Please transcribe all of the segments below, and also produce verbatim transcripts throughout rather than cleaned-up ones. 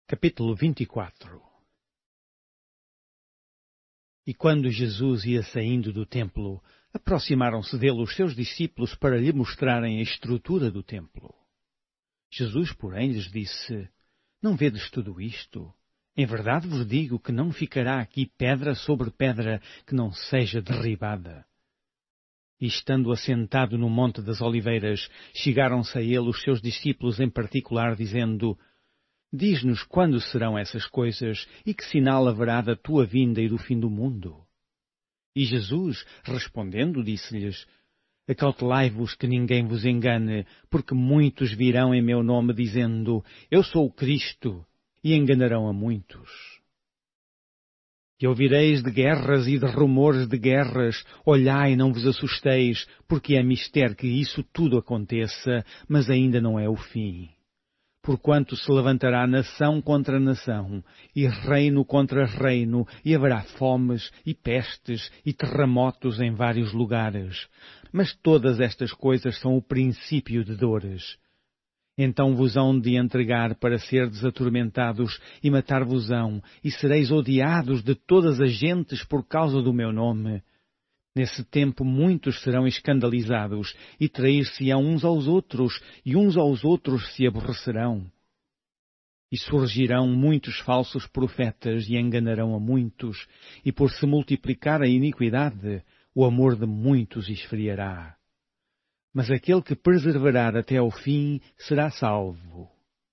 Capítulo vinte e quatro. E quando Jesus ia saindo do templo, aproximaram-se dele os seus discípulos para lhe mostrarem a estrutura do templo. Jesus, porém, lhes disse: Não vedes tudo isto? Em verdade vos digo que não ficará aqui pedra sobre pedra que não seja derribada. E estando assentado no Monte das Oliveiras, chegaram-se a ele os seus discípulos em particular, dizendo: Diz-nos quando serão essas coisas e que sinal haverá da tua vinda e do fim do mundo? E Jesus, respondendo, disse-lhes: Acautelai-vos que ninguém vos engane, porque muitos virão em meu nome dizendo: Eu sou o Cristo, e enganarão a muitos. E ouvireis de guerras e de rumores de guerras, olhai, não vos assusteis, porque é mister que isso tudo aconteça, mas ainda não é o fim. Porquanto se levantará nação contra nação, e reino contra reino, e haverá fomes, e pestes, e terremotos em vários lugares. Mas todas estas coisas são o princípio de dores. Então vos hão de entregar para serdes atormentados, e matar-vos-ão, e sereis odiados de todas as gentes por causa do meu nome. Nesse tempo muitos serão escandalizados, e trair-se-ão uns aos outros, e uns aos outros se aborrecerão. E surgirão muitos falsos profetas, e enganarão a muitos, e por se multiplicar a iniquidade, o amor de muitos esfriará. Mas aquele que perseverar até ao fim será salvo.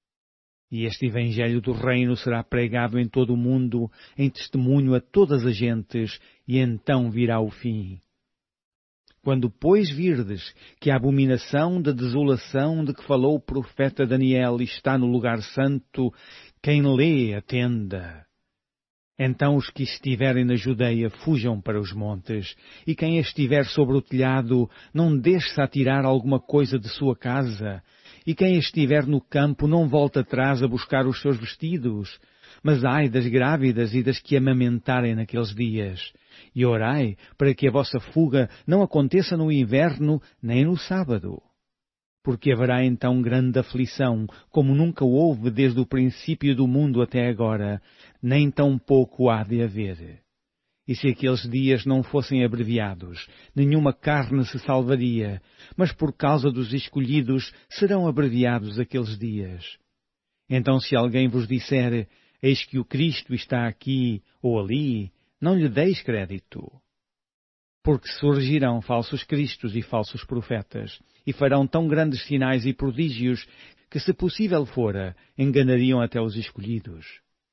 E este Evangelho do Reino será pregado em todo o mundo, em testemunho a todas as gentes, e então virá o fim. Quando, pois, virdes que a abominação da desolação de que falou o profeta Daniel está no lugar santo, quem lê, atenda. Então os que estiverem na Judeia fujam para os montes, e quem estiver sobre o telhado não deixe a tirar alguma coisa de sua casa, e quem estiver no campo não volte atrás a buscar os seus vestidos. Mas ai das grávidas e das que amamentarem naqueles dias. E orai para que a vossa fuga não aconteça no inverno nem no sábado. Porque haverá então grande aflição, como nunca houve desde o princípio do mundo até agora, nem tão pouco há de haver. E se aqueles dias não fossem abreviados, nenhuma carne se salvaria, mas por causa dos escolhidos serão abreviados aqueles dias. Então se alguém vos disser: Eis que o Cristo está aqui ou ali, não lhe deis crédito. Porque surgirão falsos cristos e falsos profetas, e farão tão grandes sinais e prodígios, que se possível fora, enganariam até os escolhidos.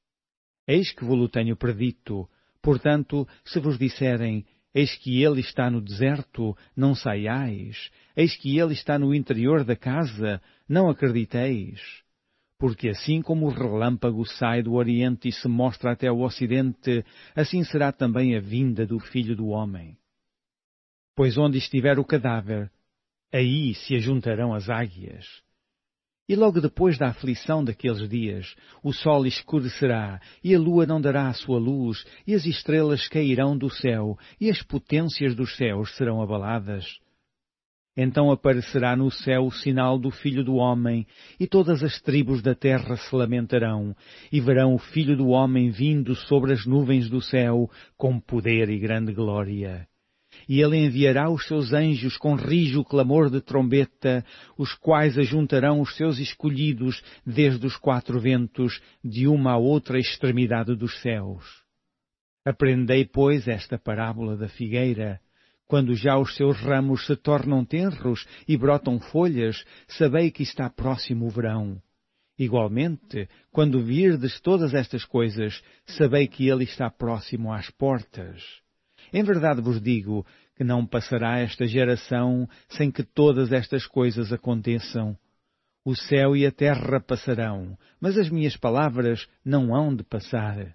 Eis que vos-lo tenho predito, portanto, se vos disserem: Eis que ele está no deserto, não saiais, eis que ele está no interior da casa, não acrediteis. Porque assim como o relâmpago sai do Oriente e se mostra até o Ocidente, assim será também a vinda do Filho do Homem. Pois onde estiver o cadáver, aí se ajuntarão as águias. E logo depois da aflição daqueles dias, o sol escurecerá, e a lua não dará a sua luz, e as estrelas cairão do céu, e as potências dos céus serão abaladas. Então aparecerá no céu o sinal do Filho do Homem, e todas as tribos da terra se lamentarão, e verão o Filho do Homem vindo sobre as nuvens do céu, com poder e grande glória. E ele enviará os seus anjos com rijo clamor de trombeta, os quais ajuntarão os seus escolhidos desde os quatro ventos, de uma à outra extremidade dos céus. Aprendei, pois, esta parábola da figueira. Quando já os seus ramos se tornam tenros e brotam folhas, sabei que está próximo o verão. Igualmente, quando virdes todas estas coisas, sabei que ele está próximo às portas. Em verdade vos digo que não passará esta geração sem que todas estas coisas aconteçam. O céu e a terra passarão, mas as minhas palavras não hão de passar.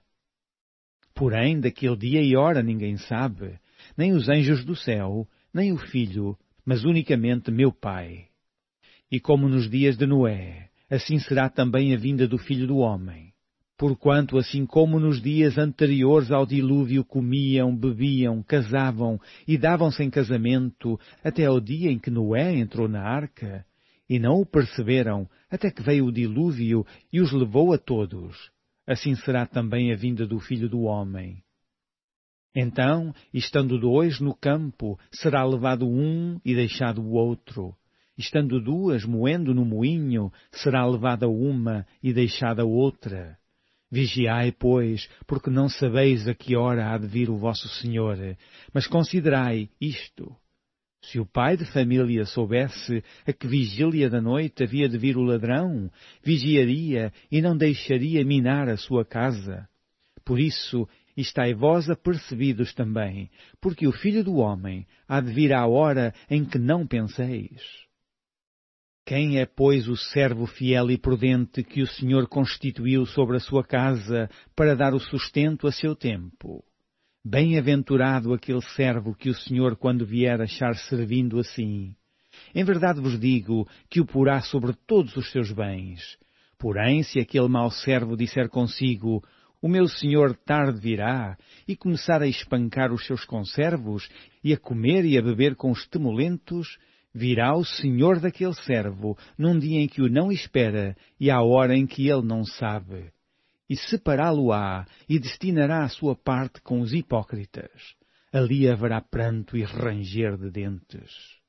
Porém, daquele dia e hora ninguém sabe, nem os anjos do céu, nem o Filho, mas unicamente meu Pai. E como nos dias de Noé, assim será também a vinda do Filho do Homem. Porquanto, assim como nos dias anteriores ao dilúvio comiam, bebiam, casavam e davam-se em casamento, até ao dia em que Noé entrou na arca, e não o perceberam, até que veio o dilúvio e os levou a todos. assim será também a vinda do Filho do Homem. Então, estando dois no campo, será levado um e deixado o outro. Estando duas moendo no moinho, será levada uma e deixada outra. Vigiai, pois, porque não sabeis a que hora há de vir o vosso Senhor. Mas considerai isto. Se o pai de família soubesse a que vigília da noite havia de vir o ladrão, vigiaria e não deixaria minar a sua casa. Por isso, estai vós apercebidos também, porque o Filho do Homem há de vir à hora em que não penseis. Quem é, pois, o servo fiel e prudente que o Senhor constituiu sobre a sua casa para dar o sustento a seu tempo? Bem-aventurado aquele servo que o Senhor, quando vier, achar servindo assim. Em verdade vos digo que o porá sobre todos os seus bens. Porém, se aquele mau servo disser consigo, o meu senhor tarde virá, e começar a espancar os seus conservos, e a comer e a beber com os temulentos, virá o senhor daquele servo, num dia em que o não espera, e à hora em que ele não sabe. E separá-lo-á, e destinará a sua parte com os hipócritas. Ali haverá pranto e ranger de dentes.